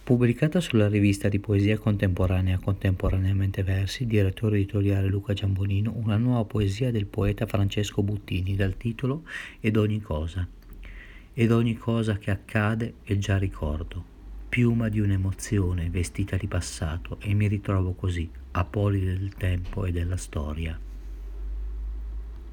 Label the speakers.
Speaker 1: Pubblicata sulla rivista di poesia contemporanea Contemporaneamente Versi, direttore editoriale Luca Giambonino, una nuova poesia del poeta Francesco Buttini dal titolo Ed ogni cosa. Ed ogni cosa che accade è già ricordo, piuma di un'emozione vestita di passato, e mi ritrovo così, apolide del tempo e della storia.